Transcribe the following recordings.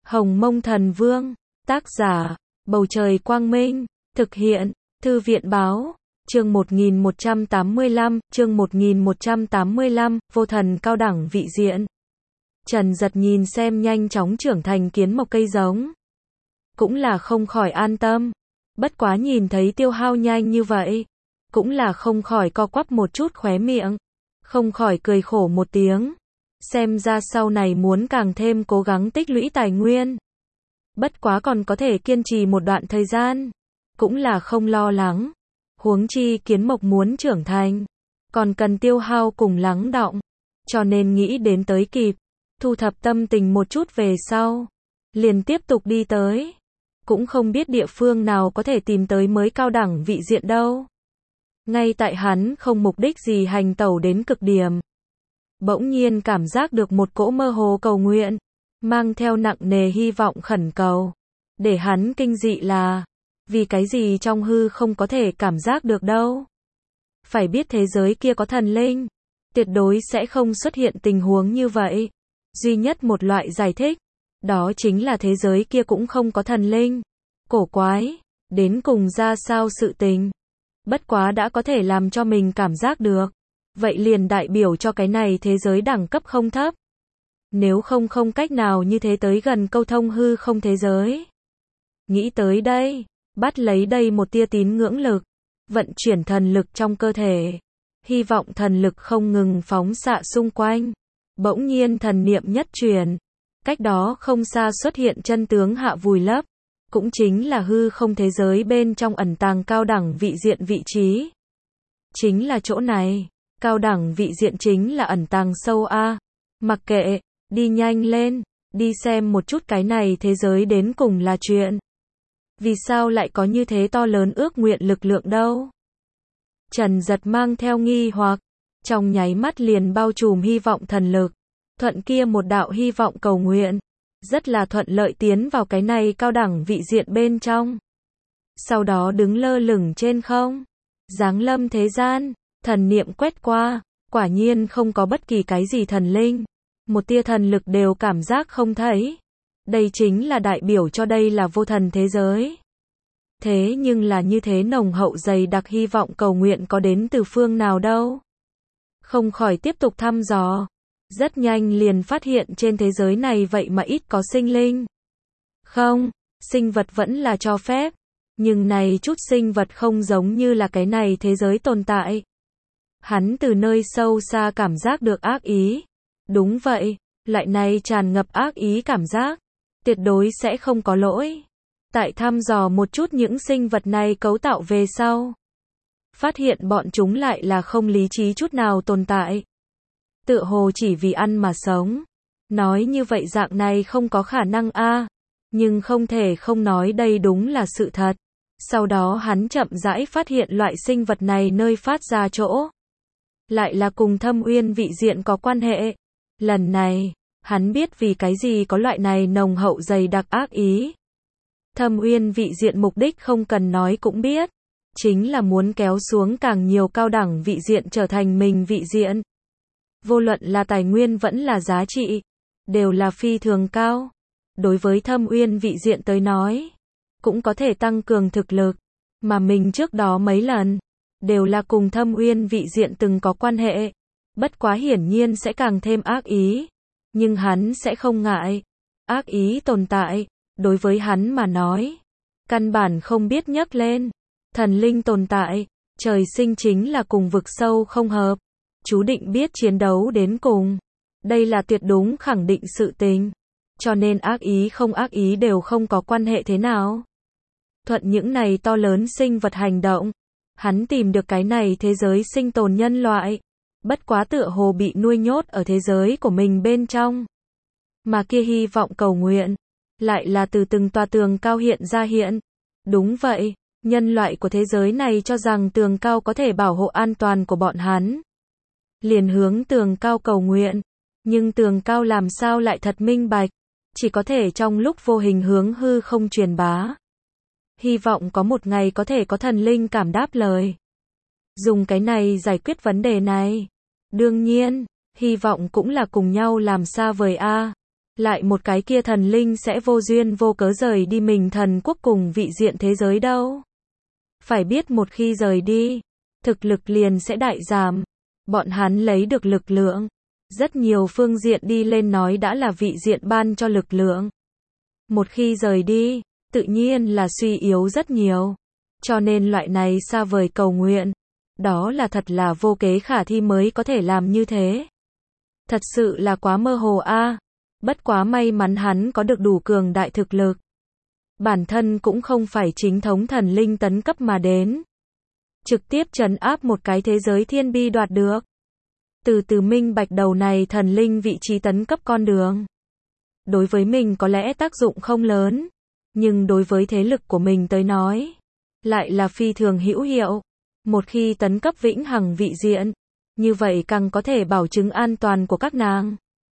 Hồng Mông Thần Vương, tác giả, Bầu Trời Quang Minh, thực hiện, Thư viện Báo, chương 1185, Vô Thần Cao Đẳng Vị Diện. Trần Giật nhìn xem nhanh chóng trưởng thành kiến mộc cây giống. Cũng là không khỏi an tâm. Bất quá nhìn thấy tiêu hao nhanh như vậy. Cũng là không khỏi co quắp một chút khóe miệng. Không khỏi cười khổ một tiếng. Xem ra sau này muốn càng thêm cố gắng tích lũy tài nguyên. Bất quá còn có thể kiên trì một đoạn thời gian. Cũng là không lo lắng. Huống chi kiến mộc muốn trưởng thành. Còn cần tiêu hao cùng lắng đọng. Cho nên nghĩ đến tới kịp. Thu thập tâm tình một chút về sau. Liền tiếp tục đi tới. Cũng không biết địa phương nào có thể tìm tới mới cao đẳng vị diện đâu. Ngay tại hắn không mục đích gì hành tẩu đến cực điểm. Bỗng nhiên cảm giác được một cỗ mơ hồ cầu nguyện. Mang theo nặng nề hy vọng khẩn cầu. Để hắn kinh dị là. Vì cái gì trong hư không có thể cảm giác được đâu. Phải biết thế giới kia có thần linh. Tuyệt đối sẽ không xuất hiện tình huống như vậy. Duy nhất một loại giải thích. Đó chính là thế giới kia cũng không có thần linh. Cổ quái. Đến cùng ra sao sự tình. Bất quá đã có thể làm cho mình cảm giác được. Vậy liền đại biểu cho cái này thế giới đẳng cấp không thấp. Nếu không cách nào như thế tới gần câu thông hư không thế giới. Nghĩ tới đây. Bắt lấy đây một tia tín ngưỡng lực. Vận chuyển thần lực trong cơ thể. Hy vọng thần lực không ngừng phóng xạ xung quanh. Bỗng nhiên thần niệm nhất truyền. Cách đó không xa xuất hiện chân tướng hạ vùi lấp. Cũng chính là hư không thế giới bên trong ẩn tàng cao đẳng vị diện vị trí. Chính là chỗ này. Cao đẳng vị diện chính là ẩn tàng sâu a. Mặc kệ, đi nhanh lên, đi xem một chút cái này thế giới đến cùng là chuyện. Vì sao lại có như thế to lớn ước nguyện lực lượng đâu? Trần Giật mang theo nghi hoặc, trong nháy mắt liền bao trùm hy vọng thần lực. Thuận kia một đạo hy vọng cầu nguyện. Rất là thuận lợi tiến vào cái này cao đẳng vị diện bên trong. Sau đó đứng lơ lửng trên không. Giáng lâm thế gian, thần niệm quét qua, quả nhiên không có bất kỳ cái gì thần linh. Một tia thần lực đều cảm giác không thấy. Đây chính là đại biểu cho đây là vô thần thế giới. Thế nhưng là như thế nồng hậu dày đặc hy vọng cầu nguyện có đến từ phương nào đâu. Không khỏi tiếp tục thăm dò. Rất nhanh liền phát hiện trên thế giới này vậy mà ít có sinh linh. Không, sinh vật vẫn là cho phép. Nhưng này chút sinh vật không giống như là cái này thế giới tồn tại. Hắn từ nơi sâu xa cảm giác được ác ý. Đúng vậy, loại này tràn ngập ác ý cảm giác. Tuyệt đối sẽ không có lỗi. Tại thăm dò một chút những sinh vật này cấu tạo về sau. Phát hiện bọn chúng lại là không lý trí chút nào tồn tại. Tựa hồ chỉ vì ăn mà sống. Nói như vậy dạng này không có khả năng a. Nhưng không thể không nói đây đúng là sự thật. Sau đó hắn chậm rãi phát hiện loại sinh vật này nơi phát ra chỗ. Lại là cùng Thâm Uyên vị diện có quan hệ. Lần này, hắn biết vì cái gì có loại này nồng hậu dày đặc ác ý. Thâm Uyên vị diện mục đích không cần nói cũng biết. Chính là muốn kéo xuống càng nhiều cao đẳng vị diện trở thành mình vị diện. Vô luận là tài nguyên vẫn là giá trị. Đều là phi thường cao. Đối với Thâm Uyên vị diện tới nói. Cũng có thể tăng cường thực lực. Mà mình trước đó mấy lần. Đều là cùng Thâm Uyên vị diện từng có quan hệ. Bất quá hiển nhiên sẽ càng thêm ác ý. Nhưng hắn sẽ không ngại. Ác ý tồn tại. Đối với hắn mà nói. Căn bản không biết nhắc lên. Thần linh tồn tại. Trời sinh chính là cùng vực sâu không hợp. Chú định biết chiến đấu đến cùng. Đây là tuyệt đúng khẳng định sự tình. Cho nên ác ý không ác ý đều không có quan hệ thế nào. Thuận những này to lớn sinh vật hành động. Hắn tìm được cái này thế giới sinh tồn nhân loại. Bất quá tựa hồ bị nuôi nhốt ở thế giới của mình bên trong. Mà kia hy vọng cầu nguyện. Lại là từ từng tòa tường cao hiện ra hiện. Đúng vậy, nhân loại của thế giới này cho rằng tường cao có thể bảo hộ an toàn của bọn hắn. Liền hướng tường cao cầu nguyện. Nhưng tường cao làm sao lại thật minh bạch. Chỉ có thể trong lúc vô hình hướng hư không truyền bá. Hy vọng có một ngày có thể có thần linh cảm đáp lời. Dùng cái này giải quyết vấn đề này. Đương nhiên, hy vọng cũng là cùng nhau làm xa vời a. lại một cái kia thần linh sẽ vô duyên vô cớ rời đi mình thần quốc cùng vị diện thế giới đâu. Phải biết một khi rời đi, thực lực liền sẽ đại giảm. Bọn hắn lấy được lực lượng, rất nhiều phương diện đi lên nói đã là vị diện ban cho lực lượng. Một khi rời đi, tự nhiên là suy yếu rất nhiều. Cho nên loại này xa vời cầu nguyện, đó là thật là vô kế khả thi mới có thể làm như thế. Thật sự là quá mơ hồ a. Bất quá may mắn hắn có được đủ cường đại thực lực. Bản thân cũng không phải chính thống thần linh tấn cấp mà đến. Trực tiếp trấn áp một cái thế giới thiên bi đoạt được. Từ từ minh bạch đầu này thần linh vị trí tấn cấp con đường. Đối với mình có lẽ tác dụng không lớn, nhưng đối với thế lực của mình tới nói, lại là phi thường hữu hiệu. Một khi tấn cấp vĩnh hằng vị diện, như vậy càng có thể bảo chứng an toàn của các nàng.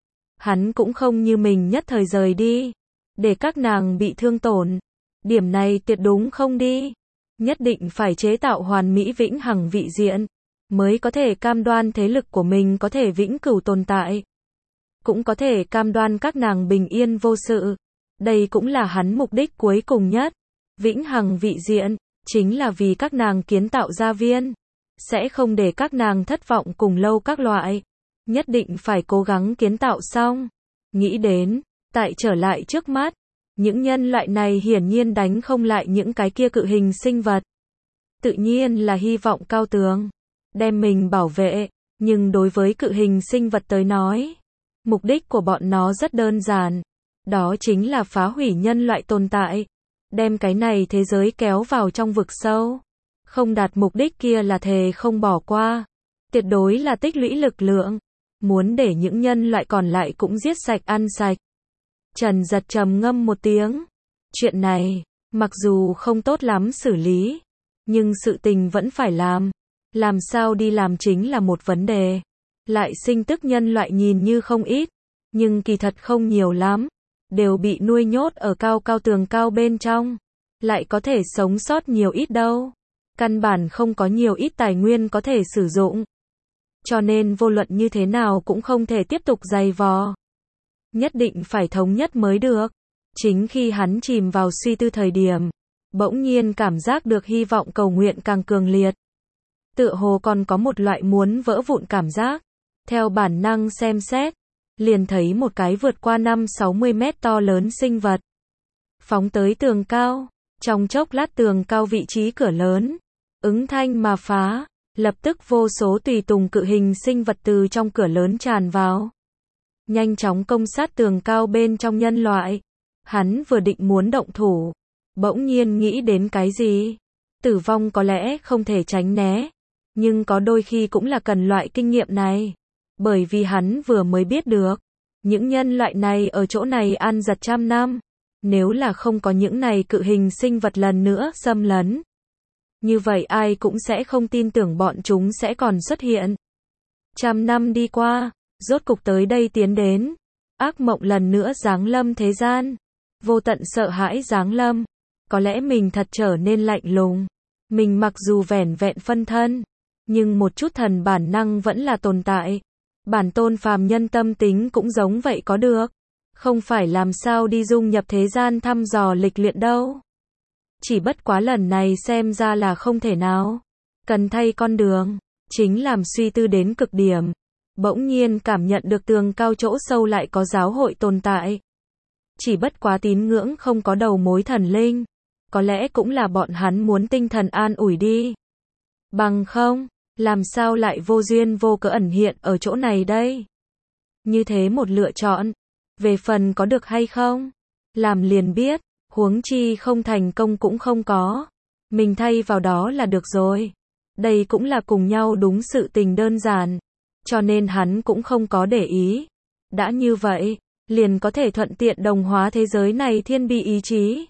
Hắn cũng không như mình nhất thời rời đi, để các nàng bị thương tổn. Điểm này tuyệt đúng không đi. Nhất định phải chế tạo hoàn mỹ vĩnh hằng vị diện, mới có thể cam đoan thế lực của mình có thể vĩnh cửu tồn tại. Cũng có thể cam đoan các nàng bình yên vô sự. Đây cũng là hắn mục đích cuối cùng nhất. Vĩnh hằng vị diện, chính là vì các nàng kiến tạo gia viên. Sẽ không để các nàng thất vọng cùng lâu các loại. Nhất định phải cố gắng kiến tạo xong. Nghĩ đến, tại trở lại trước mắt, những nhân loại này hiển nhiên đánh không lại những cái kia cự hình sinh vật. Tự nhiên là hy vọng cao tường, đem mình bảo vệ, nhưng đối với cự hình sinh vật tới nói, mục đích của bọn nó rất đơn giản, đó chính là phá hủy nhân loại tồn tại, đem cái này thế giới kéo vào trong vực sâu. Không đạt mục đích kia là thề không bỏ qua, tuyệt đối là tích lũy lực lượng, muốn để những nhân loại còn lại cũng giết sạch ăn sạch. Trần Giật trầm ngâm một tiếng. Chuyện này, mặc dù không tốt lắm xử lý, nhưng sự tình vẫn phải làm. Làm sao đi làm chính là một vấn đề. Lại sinh tức nhân loại nhìn như không ít, nhưng kỳ thật không nhiều lắm. Đều bị nuôi nhốt ở cao cao tường cao bên trong. Lại có thể sống sót nhiều ít đâu. Căn bản không có nhiều ít tài nguyên có thể sử dụng. Cho nên vô luận như thế nào cũng không thể tiếp tục giày vò. Nhất định phải thống nhất mới được. Chính khi hắn chìm vào suy tư thời điểm, bỗng nhiên cảm giác được hy vọng cầu nguyện càng cường liệt. Tựa hồ còn có một loại muốn vỡ vụn cảm giác. Theo bản năng xem xét, liền thấy một cái vượt qua 5-60 mét to lớn sinh vật. Phóng tới tường cao, trong chốc lát tường cao vị trí cửa lớn, ứng thanh mà phá, lập tức vô số tùy tùng cự hình sinh vật từ trong cửa lớn tràn vào. Nhanh chóng công sát tường cao bên trong nhân loại. Hắn vừa định muốn động thủ, bỗng nhiên nghĩ đến cái gì? Tử vong có lẽ không thể tránh né, nhưng có đôi khi cũng là cần loại kinh nghiệm này. Bởi vì hắn vừa mới biết được, những nhân loại này ở chỗ này ăn giật trăm năm. Nếu là không có những này cự hình sinh vật lần nữa xâm lấn, như vậy ai cũng sẽ không tin tưởng bọn chúng sẽ còn xuất hiện. Trăm năm đi qua, rốt cục tới đây tiến đến. Ác mộng lần nữa giáng lâm thế gian. Vô tận sợ hãi giáng lâm. Có lẽ mình thật trở nên lạnh lùng. Mình mặc dù vẻn vẹn phân thân, nhưng một chút thần bản năng vẫn là tồn tại. Bản tôn phàm nhân tâm tính cũng giống vậy có được. Không phải làm sao đi dung nhập thế gian thăm dò lịch luyện đâu. Chỉ bất quá lần này xem ra là không thể nào. Cần thay con đường. Chính làm suy tư đến cực điểm. Bỗng nhiên cảm nhận được tường cao chỗ sâu lại có giáo hội tồn tại. Chỉ bất quá tín ngưỡng không có đầu mối thần linh. Có lẽ cũng là bọn hắn muốn tinh thần an ủi đi. Bằng không, làm sao lại vô duyên vô cớ ẩn hiện ở chỗ này đây? Như thế một lựa chọn. Về phần có được hay không? Làm liền biết, huống chi không thành công cũng không có. Mình thay vào đó là được rồi. Đây cũng là cùng nhau đúng sự tình đơn giản. Cho nên hắn cũng không có để ý. Đã như vậy, liền có thể thuận tiện đồng hóa thế giới này thiên bi ý chí.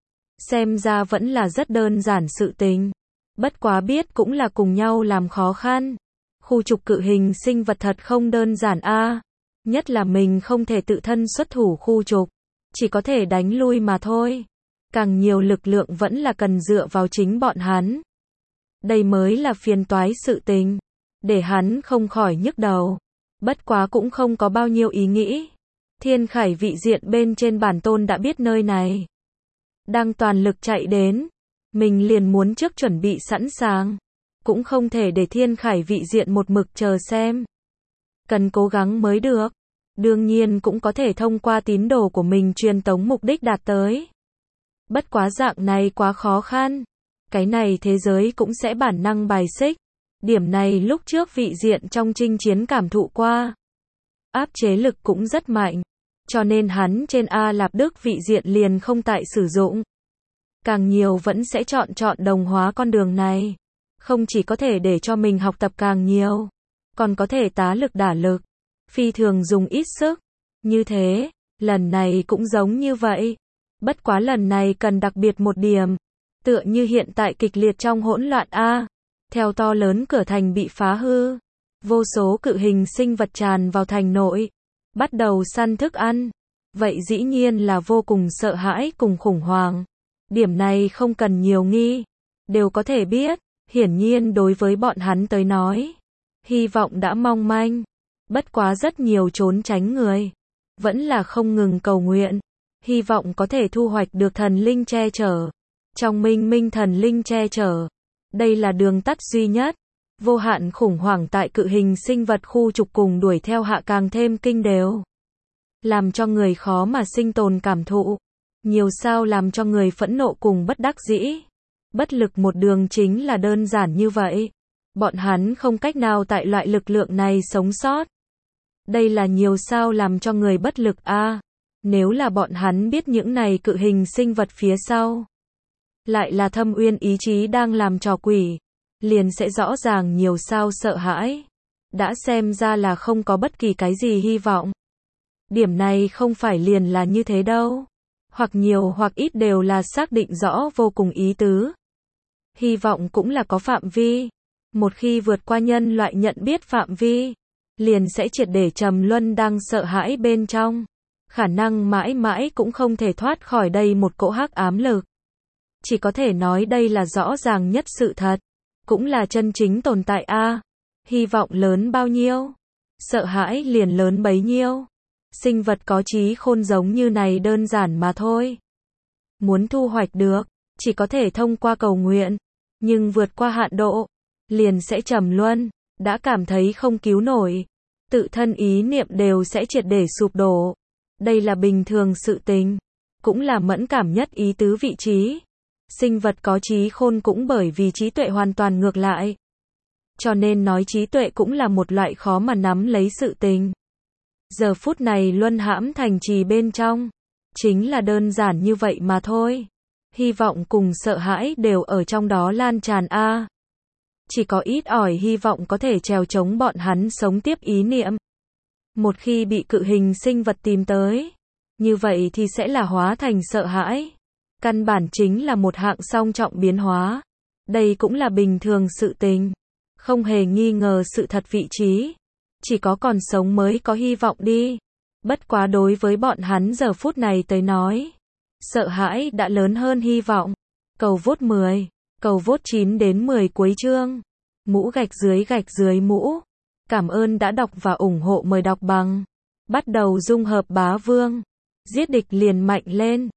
Xem ra vẫn là rất đơn giản sự tình. Bất quá biết cũng là cùng nhau làm khó khăn. Khu trục cự hình sinh vật thật không đơn giản a. Nhất là mình không thể tự thân xuất thủ khu trục. Chỉ có thể đánh lui mà thôi. Càng nhiều lực lượng vẫn là cần dựa vào chính bọn hắn. Đây mới là phiền toái sự tình. Để hắn không khỏi nhức đầu. Bất quá cũng không có bao nhiêu ý nghĩ. Thiên Khải vị diện bên trên bản tôn đã biết nơi này đang toàn lực chạy đến, mình liền muốn trước chuẩn bị sẵn sàng, cũng không thể để Thiên Khải vị diện một mực chờ xem. Cần cố gắng mới được. Đương nhiên cũng có thể thông qua tín đồ của mình truyền tống mục đích đạt tới. Bất quá dạng này quá khó khăn. Cái này thế giới cũng sẽ bản năng bài xích. Điểm này lúc trước vị diện trong chinh chiến cảm thụ qua. Áp chế lực cũng rất mạnh. Cho nên hắn trên A Lạp Đức vị diện liền không tại sử dụng. Càng nhiều vẫn sẽ chọn đồng hóa con đường này. Không chỉ có thể để cho mình học tập càng nhiều, còn có thể tá lực đả lực. Phi thường dùng ít sức. Như thế, lần này cũng giống như vậy. Bất quá lần này cần đặc biệt một điểm. Tựa như hiện tại kịch liệt trong hỗn loạn A. Theo to lớn cửa thành bị phá hư. Vô số cự hình sinh vật tràn vào thành nội. Bắt đầu săn thức ăn. Vậy dĩ nhiên là vô cùng sợ hãi cùng khủng hoảng. Điểm này không cần nhiều nghi. Đều có thể biết. Hiển nhiên đối với bọn hắn tới nói. Hy vọng đã mong manh. Bất quá rất nhiều trốn tránh người. Vẫn là không ngừng cầu nguyện. Hy vọng có thể thu hoạch được thần linh che chở. Trong minh minh thần linh che chở. Đây là đường tắt duy nhất. Vô hạn khủng hoảng tại cự hình sinh vật khu trục cùng đuổi theo hạ càng thêm kinh đều. Làm cho người khó mà sinh tồn cảm thụ. Nhiều sao làm cho người phẫn nộ cùng bất đắc dĩ. Bất lực một đường chính là đơn giản như vậy. Bọn hắn không cách nào tại loại lực lượng này sống sót. Đây là nhiều sao làm cho người bất lực a. Nếu là bọn hắn biết những này cự hình sinh vật phía sau. Lại là thâm uyên ý chí đang làm trò quỷ. Liền sẽ rõ ràng nhiều sao sợ hãi. Đã xem ra là không có bất kỳ cái gì hy vọng. Điểm này không phải liền là như thế đâu. Hoặc nhiều hoặc ít đều là xác định rõ vô cùng ý tứ. Hy vọng cũng là có phạm vi. Một khi vượt qua nhân loại nhận biết phạm vi, liền sẽ triệt để trầm luân đang sợ hãi bên trong. Khả năng mãi mãi cũng không thể thoát khỏi đây một cỗ hắc ám lực. Chỉ có thể nói đây là rõ ràng nhất sự thật. Cũng là chân chính tồn tại a. Hy vọng lớn bao nhiêu, sợ hãi liền lớn bấy nhiêu. Sinh vật có trí khôn giống như này đơn giản mà thôi. Muốn thu hoạch được, chỉ có thể thông qua cầu nguyện. Nhưng vượt qua hạn độ, liền sẽ trầm luân, đã cảm thấy không cứu nổi. Tự thân ý niệm đều sẽ triệt để sụp đổ. Đây là bình thường sự tình. Cũng là mẫn cảm nhất ý tứ vị trí. Sinh vật có trí khôn cũng bởi vì trí tuệ hoàn toàn ngược lại. Cho nên nói trí tuệ cũng là một loại khó mà nắm lấy sự tình. Giờ phút này luân hãm thành trì bên trong. Chính là đơn giản như vậy mà thôi. Hy vọng cùng sợ hãi đều ở trong đó lan tràn a. Chỉ có ít ỏi hy vọng có thể trèo chống bọn hắn sống tiếp ý niệm. Một khi bị cự hình sinh vật tìm tới, như vậy thì sẽ là hóa thành sợ hãi. Căn bản chính là một hạng song trọng biến hóa. Đây cũng là bình thường sự tình. Không hề nghi ngờ sự thật vị trí. Chỉ có còn sống mới có hy vọng đi. Bất quá đối với bọn hắn giờ phút này tới nói. Sợ hãi đã lớn hơn hy vọng. Cầu vote 10. Cầu vote 9 đến 10 cuối chương. Mũ gạch dưới mũ. Cảm ơn đã đọc và ủng hộ, mời đọc bằng. Bắt đầu dung hợp bá vương. Giết địch liền mạnh lên.